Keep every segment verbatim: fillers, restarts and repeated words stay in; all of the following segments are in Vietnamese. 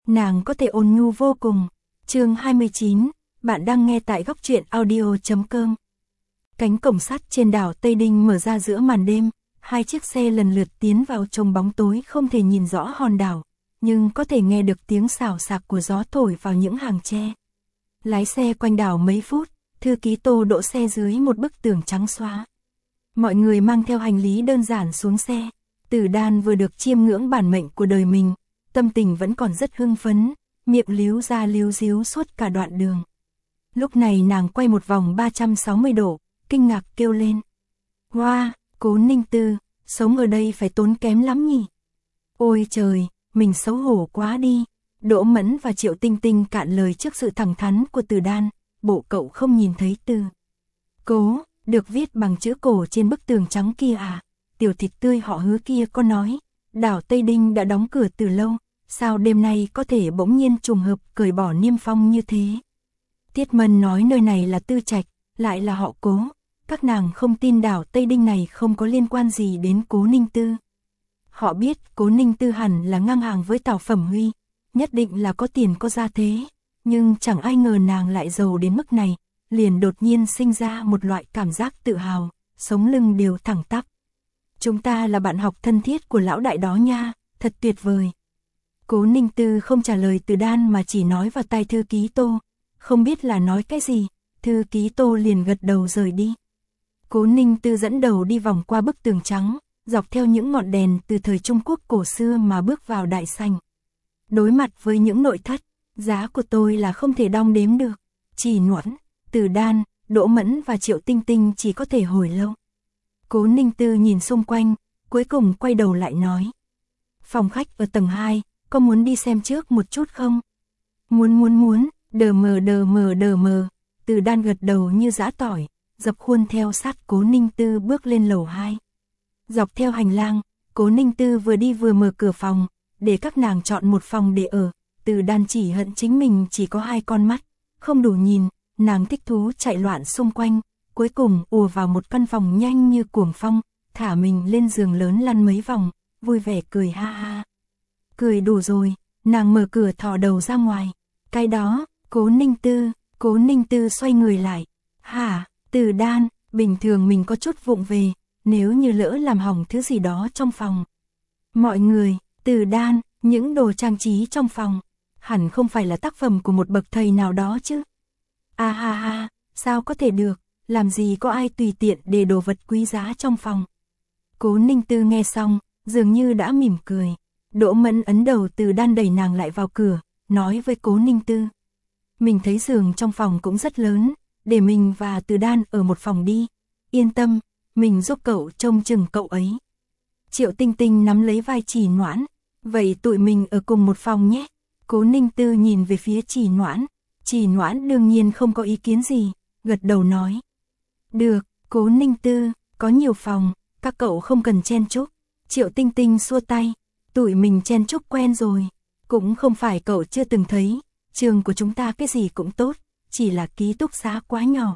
nàng có thể ôn nhu vô cùng. Chương hai mươi chín, bạn đang nghe tại góc truyện audio chấm com. Cánh cổng sắt trên đảo Tây Đinh mở ra giữa màn đêm, hai chiếc xe lần lượt tiến vào trong bóng tối không thể nhìn rõ hòn đảo, nhưng có thể nghe được tiếng xào xạc của gió thổi vào những hàng tre. Lái xe quanh đảo mấy phút, thư ký Tô đỗ xe dưới một bức tường trắng xóa. Mọi người mang theo hành lý đơn giản xuống xe. Tử Đan vừa được chiêm ngưỡng bản mệnh của đời mình, tâm tình vẫn còn rất hưng phấn, miệng líu ra líu díu suốt cả đoạn đường. Lúc này nàng quay một vòng ba trăm sáu mươi độ, kinh ngạc kêu lên. Hoa, wow, Cố Ninh Tư, sống ở đây phải tốn kém lắm nhỉ? Ôi trời, mình xấu hổ quá đi. Đỗ Mẫn và Triệu Tinh Tinh cạn lời trước sự thẳng thắn của Tử Đan. Bộ cậu không nhìn thấy từ Cố được viết bằng chữ cổ trên bức tường trắng kia à? Tiểu thịt tươi họ Hứa kia có nói, đảo Tây Đinh đã đóng cửa từ lâu, sao đêm nay có thể bỗng nhiên trùng hợp cởi bỏ niêm phong như thế? Tiết Mân nói nơi này là Tư Trạch, lại là họ Cố, các nàng không tin đảo Tây Đinh này không có liên quan gì đến Cố Ninh Tư. Họ biết Cố Ninh Tư hẳn là ngang hàng với Tào Phẩm Huy, nhất định là có tiền có gia thế, nhưng chẳng ai ngờ nàng lại giàu đến mức này, liền đột nhiên sinh ra một loại cảm giác tự hào, sống lưng đều thẳng tắp. Chúng ta là bạn học thân thiết của lão đại đó nha, thật tuyệt vời. Cố Ninh Tư không trả lời Tử Đan mà chỉ nói vào tai thư ký Tô, không biết là nói cái gì, thư ký Tô liền gật đầu rời đi. Cố Ninh Tư dẫn đầu đi vòng qua bức tường trắng, dọc theo những ngọn đèn từ thời Trung Quốc cổ xưa mà bước vào đại sảnh. Đối mặt với những nội thất, giá của tôi là không thể đong đếm được. Chỉ Nuẫn, Tử Đan, Đỗ Mẫn và Triệu Tinh Tinh chỉ có thể hồi lâu. Cố Ninh Tư nhìn xung quanh, cuối cùng quay đầu lại nói. Phòng khách ở tầng hai, có muốn đi xem trước một chút không? Muốn muốn muốn, đờ mờ đờ mờ đờ mờ. Tử Đan gật đầu như giã tỏi, dập khuôn theo sát Cố Ninh Tư bước lên lầu hai. Dọc theo hành lang, Cố Ninh Tư vừa đi vừa mở cửa phòng, để các nàng chọn một phòng để ở. Tử Đan chỉ hận chính mình chỉ có hai con mắt, không đủ nhìn, nàng thích thú chạy loạn xung quanh, cuối cùng ùa vào một căn phòng nhanh như cuồng phong, thả mình lên giường lớn lăn mấy vòng, vui vẻ cười ha ha. Cười đủ rồi, nàng mở cửa thò đầu ra ngoài. Cái đó, Cố Ninh Tư, Cố Ninh Tư xoay người lại. Hả, Tử Đan, bình thường mình có chút vụng về, nếu như lỡ làm hỏng thứ gì đó trong phòng. Mọi người, Tử Đan, những đồ trang trí trong phòng, hẳn không phải là tác phẩm của một bậc thầy nào đó chứ. À ha ha, sao có thể được, làm gì có ai tùy tiện để đồ vật quý giá trong phòng. Cố Ninh Tư nghe xong, dường như đã mỉm cười. Đỗ Mẫn ấn đầu Tử Đan đẩy nàng lại vào cửa, nói với Cố Ninh Tư. Mình thấy giường trong phòng cũng rất lớn, để mình và Tử Đan ở một phòng đi. Yên tâm, mình giúp cậu trông chừng cậu ấy. Triệu Tinh Tinh nắm lấy vai Chỉ Noãn. Vậy tụi mình ở cùng một phòng nhé. Cố Ninh Tư nhìn về phía Chỉ Noãn. Chỉ Noãn đương nhiên không có ý kiến gì, gật đầu nói. Được, Cố Ninh Tư, có nhiều phòng, các cậu không cần chen chúc. Triệu Tinh Tinh xua tay. Tụi mình chen chúc quen rồi, cũng không phải cậu chưa từng thấy, trường của chúng ta cái gì cũng tốt, chỉ là ký túc xá quá nhỏ.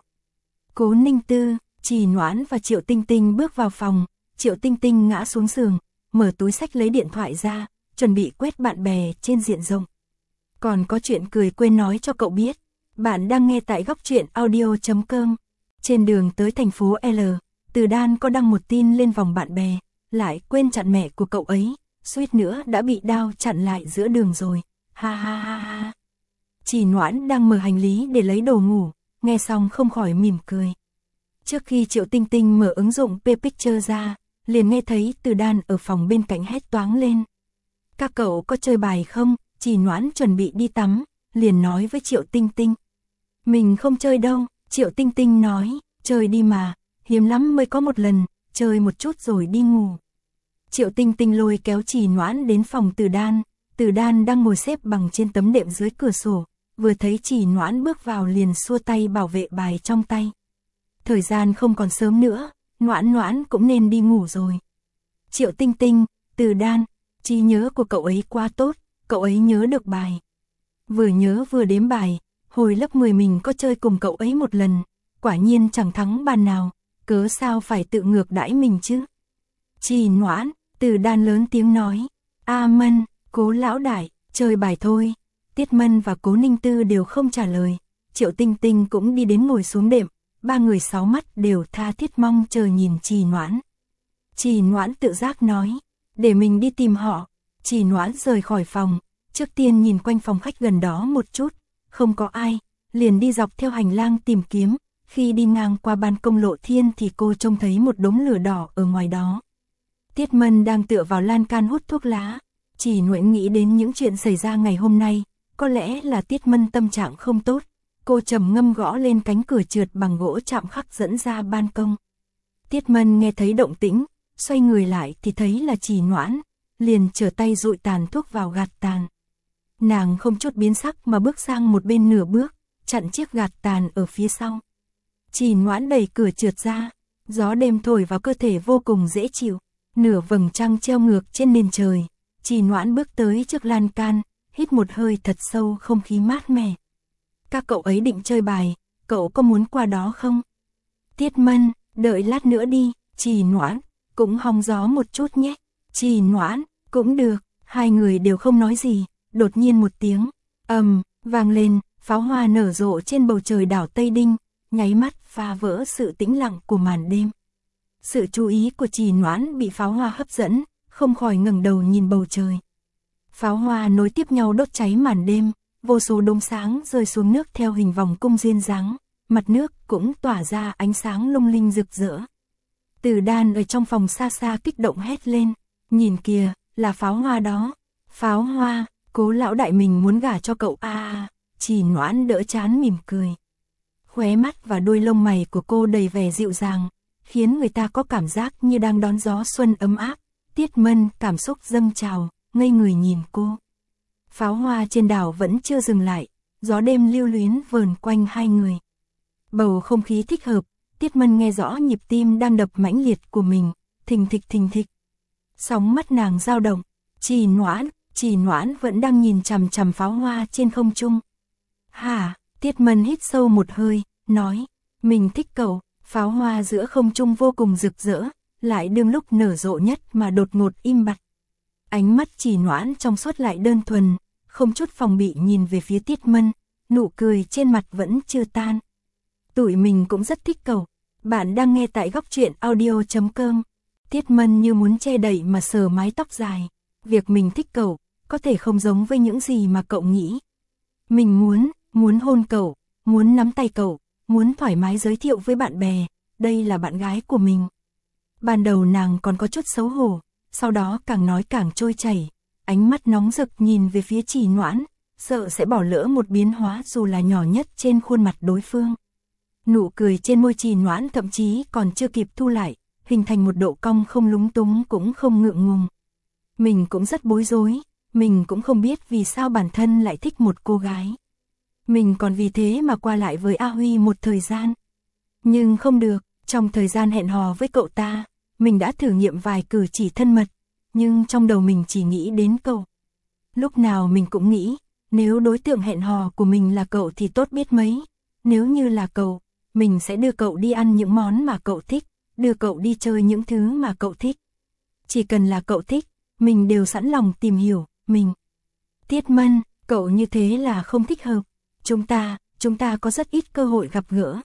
Cố Ninh Tư, Chỉ Noãn và Triệu Tinh Tinh bước vào phòng, Triệu Tinh Tinh ngã xuống giường, mở túi xách lấy điện thoại ra, chuẩn bị quét bạn bè trên diện rộng. Còn có chuyện cười quên nói cho cậu biết, bạn đang nghe tại góc truyện audio chấm com. Trên đường tới thành phố L, Tử Đan có đăng một tin lên vòng bạn bè, lại quên chặn mẹ của cậu ấy, suýt nữa đã bị đao chặn lại giữa đường rồi. Ha ha ha ha. Chỉ Noãn đang mở hành lý để lấy đồ ngủ, nghe xong không khỏi mỉm cười. Trước khi Triệu Tinh Tinh mở ứng dụng P-Picture ra, liền nghe thấy Tử Đan ở phòng bên cạnh hét toáng lên. Các cậu có chơi bài không? Chỉ Noãn chuẩn bị đi tắm, liền nói với Triệu Tinh Tinh. Mình không chơi đâu, Triệu Tinh Tinh nói, chơi đi mà, hiếm lắm mới có một lần, chơi một chút rồi đi ngủ. Triệu Tinh Tinh lôi kéo Chỉ Noãn đến phòng Tử Đan, Tử Đan đang ngồi xếp bằng trên tấm đệm dưới cửa sổ, vừa thấy Chỉ Noãn bước vào liền xua tay bảo vệ bài trong tay. Thời gian không còn sớm nữa, Noãn Noãn cũng nên đi ngủ rồi. Triệu Tinh Tinh, Tử Đan, trí nhớ của cậu ấy quá tốt, cậu ấy nhớ được bài. Vừa nhớ vừa đếm bài, hồi lớp mười mình có chơi cùng cậu ấy một lần, quả nhiên chẳng thắng bàn nào, cớ sao phải tự ngược đãi mình chứ. Chỉ Noãn, Tử Đan lớn tiếng nói, A Mân, Cố lão đại, chơi bài thôi, Tiết Mân và Cố Ninh Tư đều không trả lời, Triệu Tinh Tinh cũng đi đến ngồi xuống đệm, ba người sáu mắt đều tha thiết mong chờ nhìn Trì Noãn. Trì Noãn tự giác nói, để mình đi tìm họ. Trì Noãn rời khỏi phòng, trước tiên nhìn quanh phòng khách gần đó một chút, không có ai, liền đi dọc theo hành lang tìm kiếm, khi đi ngang qua ban công lộ thiên thì cô trông thấy một đống lửa đỏ ở ngoài đó. Tiết Mân đang tựa vào lan can hút thuốc lá, Trì Noãn nghĩ đến những chuyện xảy ra ngày hôm nay, có lẽ là Tiết Mân tâm trạng không tốt, cô trầm ngâm gõ lên cánh cửa trượt bằng gỗ chạm khắc dẫn ra ban công. Tiết Mân nghe thấy động tĩnh, xoay người lại thì thấy là Trì Noãn, liền trở tay dụi tàn thuốc vào gạt tàn. Nàng không chút biến sắc mà bước sang một bên nửa bước, chặn chiếc gạt tàn ở phía sau. Trì Noãn đẩy cửa trượt ra, gió đêm thổi vào cơ thể vô cùng dễ chịu, nửa vầng trăng treo ngược trên nền trời. Trì Noãn bước tới trước lan can, hít một hơi thật sâu không khí mát mẻ. Các cậu ấy định chơi bài, cậu có muốn qua đó không? Tiết Mân, đợi lát nữa đi. Trì Noãn, cũng hóng gió một chút nhé. Trì Noãn, cũng được. Hai người đều không nói gì, đột nhiên một tiếng ầm vang lên, pháo hoa nở rộ trên bầu trời đảo Tây Đinh, nháy mắt phá vỡ sự tĩnh lặng của màn đêm. Sự chú ý của Trì Noãn bị pháo hoa hấp dẫn, không khỏi ngẩng đầu nhìn bầu trời. Pháo hoa nối tiếp nhau đốt cháy màn đêm, vô số đốm sáng rơi xuống nước theo hình vòng cung duyên dáng, mặt nước cũng tỏa ra ánh sáng lung linh rực rỡ. Từ Đan ở trong phòng xa xa kích động hét lên, nhìn kìa, là pháo hoa đó. Pháo hoa, Cố lão đại mình muốn gả cho cậu a à. Trì Noãn đỡ chán mỉm cười. Khóe mắt và đôi lông mày của cô đầy vẻ dịu dàng, khiến người ta có cảm giác như đang đón gió xuân ấm áp. Tiết Mân cảm xúc dâng trào, ngây người nhìn cô. Pháo hoa trên đảo vẫn chưa dừng lại, gió đêm lưu luyến vờn quanh hai người. Bầu không khí thích hợp, Tiết Mân nghe rõ nhịp tim đang đập mãnh liệt của mình, thình thịch thình thịch. Sóng mắt nàng dao động, Trì Noãn, Trì Noãn vẫn đang nhìn chằm chằm pháo hoa trên không trung. Hả? Tiết Mân hít sâu một hơi, nói, mình thích cậu. Pháo hoa giữa không trung vô cùng rực rỡ, lại đương lúc nở rộ nhất mà đột ngột im bặt. Ánh mắt Trì Noãn trong suốt lại đơn thuần, không chút phòng bị nhìn về phía Tiết Mân, nụ cười trên mặt vẫn chưa tan. Tụi mình cũng rất thích cậu. Bạn đang nghe tại góc truyện audio chấm com. Tiết Mân như muốn che đậy mà sờ mái tóc dài. Việc mình thích cậu, có thể không giống với những gì mà cậu nghĩ. Mình muốn, muốn hôn cậu, muốn nắm tay cậu, muốn thoải mái giới thiệu với bạn bè, đây là bạn gái của mình. Ban đầu nàng còn có chút xấu hổ, sau đó càng nói càng trôi chảy, ánh mắt nóng rực nhìn về phía Trì Noãn, sợ sẽ bỏ lỡ một biến hóa dù là nhỏ nhất trên khuôn mặt đối phương. Nụ cười trên môi Trì Noãn thậm chí còn chưa kịp thu lại, hình thành một độ cong không lúng túng cũng không ngượng ngùng. Mình cũng rất bối rối, mình cũng không biết vì sao bản thân lại thích một cô gái. Mình còn vì thế mà qua lại với A Huy một thời gian. Nhưng không được, trong thời gian hẹn hò với cậu ta, mình đã thử nghiệm vài cử chỉ thân mật, nhưng trong đầu mình chỉ nghĩ đến cậu. Lúc nào mình cũng nghĩ, nếu đối tượng hẹn hò của mình là cậu thì tốt biết mấy. Nếu như là cậu, mình sẽ đưa cậu đi ăn những món mà cậu thích, đưa cậu đi chơi những thứ mà cậu thích. Chỉ cần là cậu thích, mình đều sẵn lòng tìm hiểu, mình. Tiết Mân, cậu như thế là không thích hợp. Chúng ta, chúng ta có rất ít cơ hội gặp gỡ.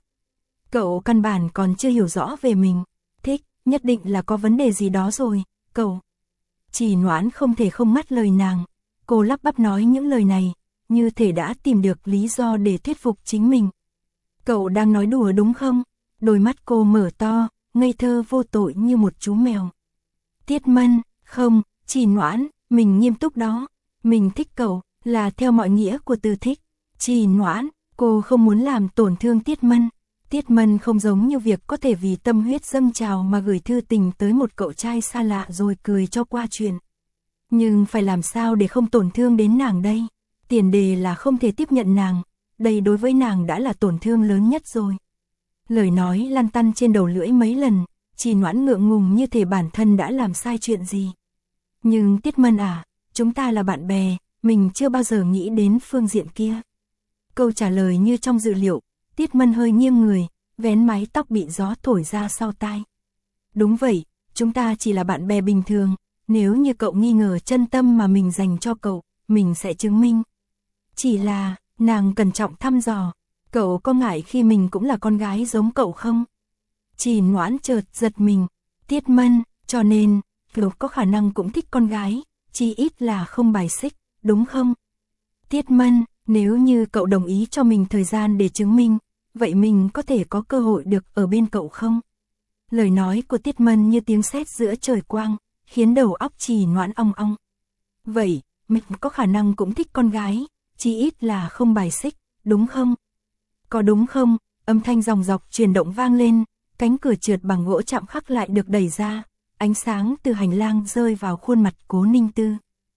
Cậu căn bản còn chưa hiểu rõ về mình. Thích, nhất định là có vấn đề gì đó rồi, cậu. Trì Noãn không thể không ngắt lời nàng. Cô lắp bắp nói những lời này, như thể đã tìm được lý do để thuyết phục chính mình. Cậu đang nói đùa đúng không? Đôi mắt cô mở to, ngây thơ vô tội như một chú mèo. Tiết Mân, không, Trì Noãn, mình nghiêm túc đó. Mình thích cậu, là theo mọi nghĩa của từ thích. Trì Noãn, cô không muốn làm tổn thương Tiết Mân. Tiết Mân không giống như việc có thể vì tâm huyết dâng trào mà gửi thư tình tới một cậu trai xa lạ rồi cười cho qua chuyện. Nhưng phải làm sao để không tổn thương đến nàng đây? Tiền đề là không thể tiếp nhận nàng. Đây đối với nàng đã là tổn thương lớn nhất rồi. Lời nói lăn tăn trên đầu lưỡi mấy lần, Trì Noãn ngượng ngùng như thể bản thân đã làm sai chuyện gì. Nhưng Tiết Mân à, chúng ta là bạn bè, mình chưa bao giờ nghĩ đến phương diện kia. Câu trả lời như trong dự liệu, Tiết Mân hơi nghiêng người, vén mái tóc bị gió thổi ra sau tai. Đúng vậy, chúng ta chỉ là bạn bè bình thường, nếu như cậu nghi ngờ chân tâm mà mình dành cho cậu, mình sẽ chứng minh. Chỉ là, nàng cẩn trọng thăm dò, cậu có ngại khi mình cũng là con gái giống cậu không? Chỉ Noãn chợt giật mình, Tiết Mân, cho nên, cậu có khả năng cũng thích con gái, chỉ ít là không bài xích, đúng không? Tiết Mân, nếu như cậu đồng ý cho mình thời gian để chứng minh, vậy mình có thể có cơ hội được ở bên cậu không? Lời nói của Tiết Mân như tiếng sét giữa trời quang, khiến đầu óc Chỉ Noãn ong ong. Vậy, mình có khả năng cũng thích con gái, chỉ ít là không bài xích, đúng không? Có đúng không? Âm thanh dòng dọc truyền động vang lên, cánh cửa trượt bằng gỗ chạm khắc lại được đẩy ra, ánh sáng từ hành lang rơi vào khuôn mặt Cố Ninh Tư.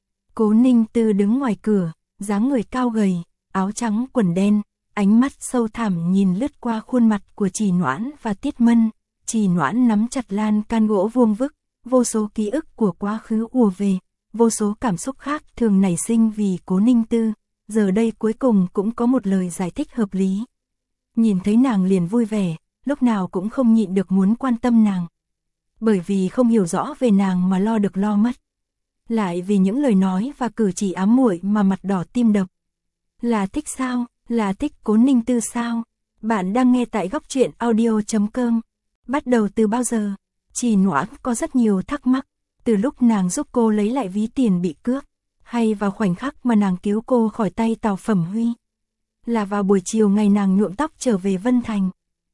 Cố Ninh Tư đứng ngoài cửa, dáng người cao gầy, áo trắng quần đen, ánh mắt sâu thẳm nhìn lướt qua khuôn mặt của Chỉ Noãn và Tiết Mân. Chỉ Noãn nắm chặt lan can gỗ vuông vức, vô số ký ức của quá khứ ùa về, vô số cảm xúc khác thường nảy sinh vì Cố Ninh Tư, giờ đây cuối cùng cũng có một lời giải thích hợp lý. Nhìn thấy nàng liền vui vẻ, lúc nào cũng không nhịn được muốn quan tâm nàng. Bởi vì không hiểu rõ về nàng mà lo được lo mất. Lại vì những lời nói và cử chỉ ám muội mà mặt đỏ tim đập. Là thích sao? Là thích Cố Ninh Tư sao? Bạn đang nghe tại góc truyện audio chấm com. Bắt đầu từ bao giờ? Chỉ Noãn có rất nhiều thắc mắc. Từ lúc nàng giúp cô lấy lại ví tiền bị cướp, hay vào khoảnh khắc mà nàng cứu cô khỏi tay Tào Phẩm Huy. Là vào buổi chiều ngày nàng nhuộm tóc trở về Vân Thành.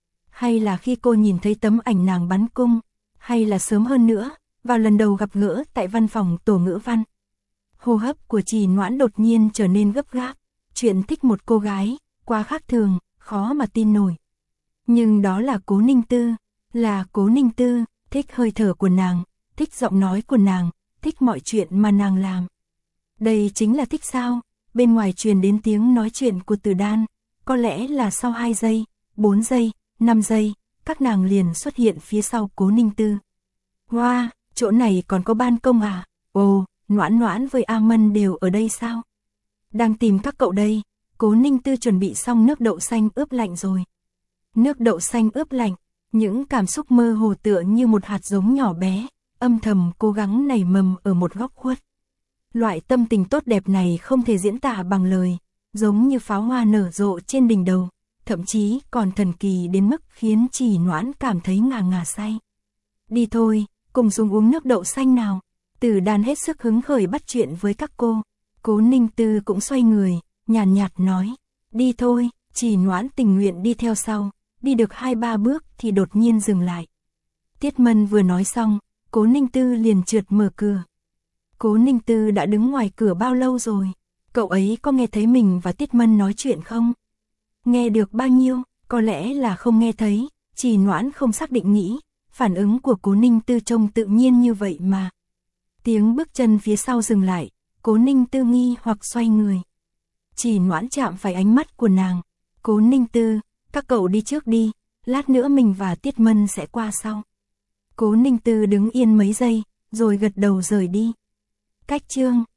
Hay là khi cô nhìn thấy tấm ảnh nàng bắn cung. Hay là sớm hơn nữa, vào lần đầu gặp gỡ tại văn phòng tổ ngữ văn. Hô hấp của Chỉ Noãn đột nhiên trở nên gấp gáp. Chuyện thích một cô gái, quá khác thường, khó mà tin nổi. Nhưng đó là Cố Ninh Tư, là Cố Ninh Tư, thích hơi thở của nàng, thích giọng nói của nàng, thích mọi chuyện mà nàng làm. Đây chính là thích sao? Bên ngoài truyền đến tiếng nói chuyện của Từ Đan, có lẽ là sau hai giây, bốn giây, năm giây, các nàng liền xuất hiện phía sau Cố Ninh Tư. Hoa, wow, chỗ này còn có ban công à? Ồ, Noãn Noãn với A Mân đều ở đây sao? Đang tìm các cậu đây. Cố Ninh Tư chuẩn bị xong nước đậu xanh ướp lạnh rồi. Nước đậu xanh ướp lạnh, những cảm xúc mơ hồ tựa như một hạt giống nhỏ bé, âm thầm cố gắng nảy mầm ở một góc khuất. Loại tâm tình tốt đẹp này không thể diễn tả bằng lời, giống như pháo hoa nở rộ trên đỉnh đầu, thậm chí còn thần kỳ đến mức khiến Chỉ Noãn cảm thấy ngà ngà say. Đi thôi, cùng xuống uống nước đậu xanh nào. Từ Đan hết sức hứng khởi bắt chuyện với các cô. Cố Ninh Tư cũng xoay người, nhàn nhạt, nhạt nói, đi thôi. Chỉ Noãn tình nguyện đi theo sau, đi được hai ba bước thì đột nhiên dừng lại. Tiết Mân vừa nói xong, Cố Ninh Tư liền trượt mở cửa. Cố Ninh Tư đã đứng ngoài cửa bao lâu rồi? Cậu ấy có nghe thấy mình và Tiết Mân nói chuyện không? Nghe được bao nhiêu? Có lẽ là không nghe thấy. Chỉ Noãn không xác định nghĩ, phản ứng của Cố Ninh Tư trông tự nhiên như vậy mà. Tiếng bước chân phía sau dừng lại, Cố Ninh Tư nghi hoặc xoay người. Chỉ Noãn chạm phải ánh mắt của nàng. Cố Ninh Tư, các cậu đi trước đi, lát nữa mình và Tiết Mân sẽ qua sau. Cố Ninh Tư đứng yên mấy giây, rồi gật đầu rời đi. Cách chương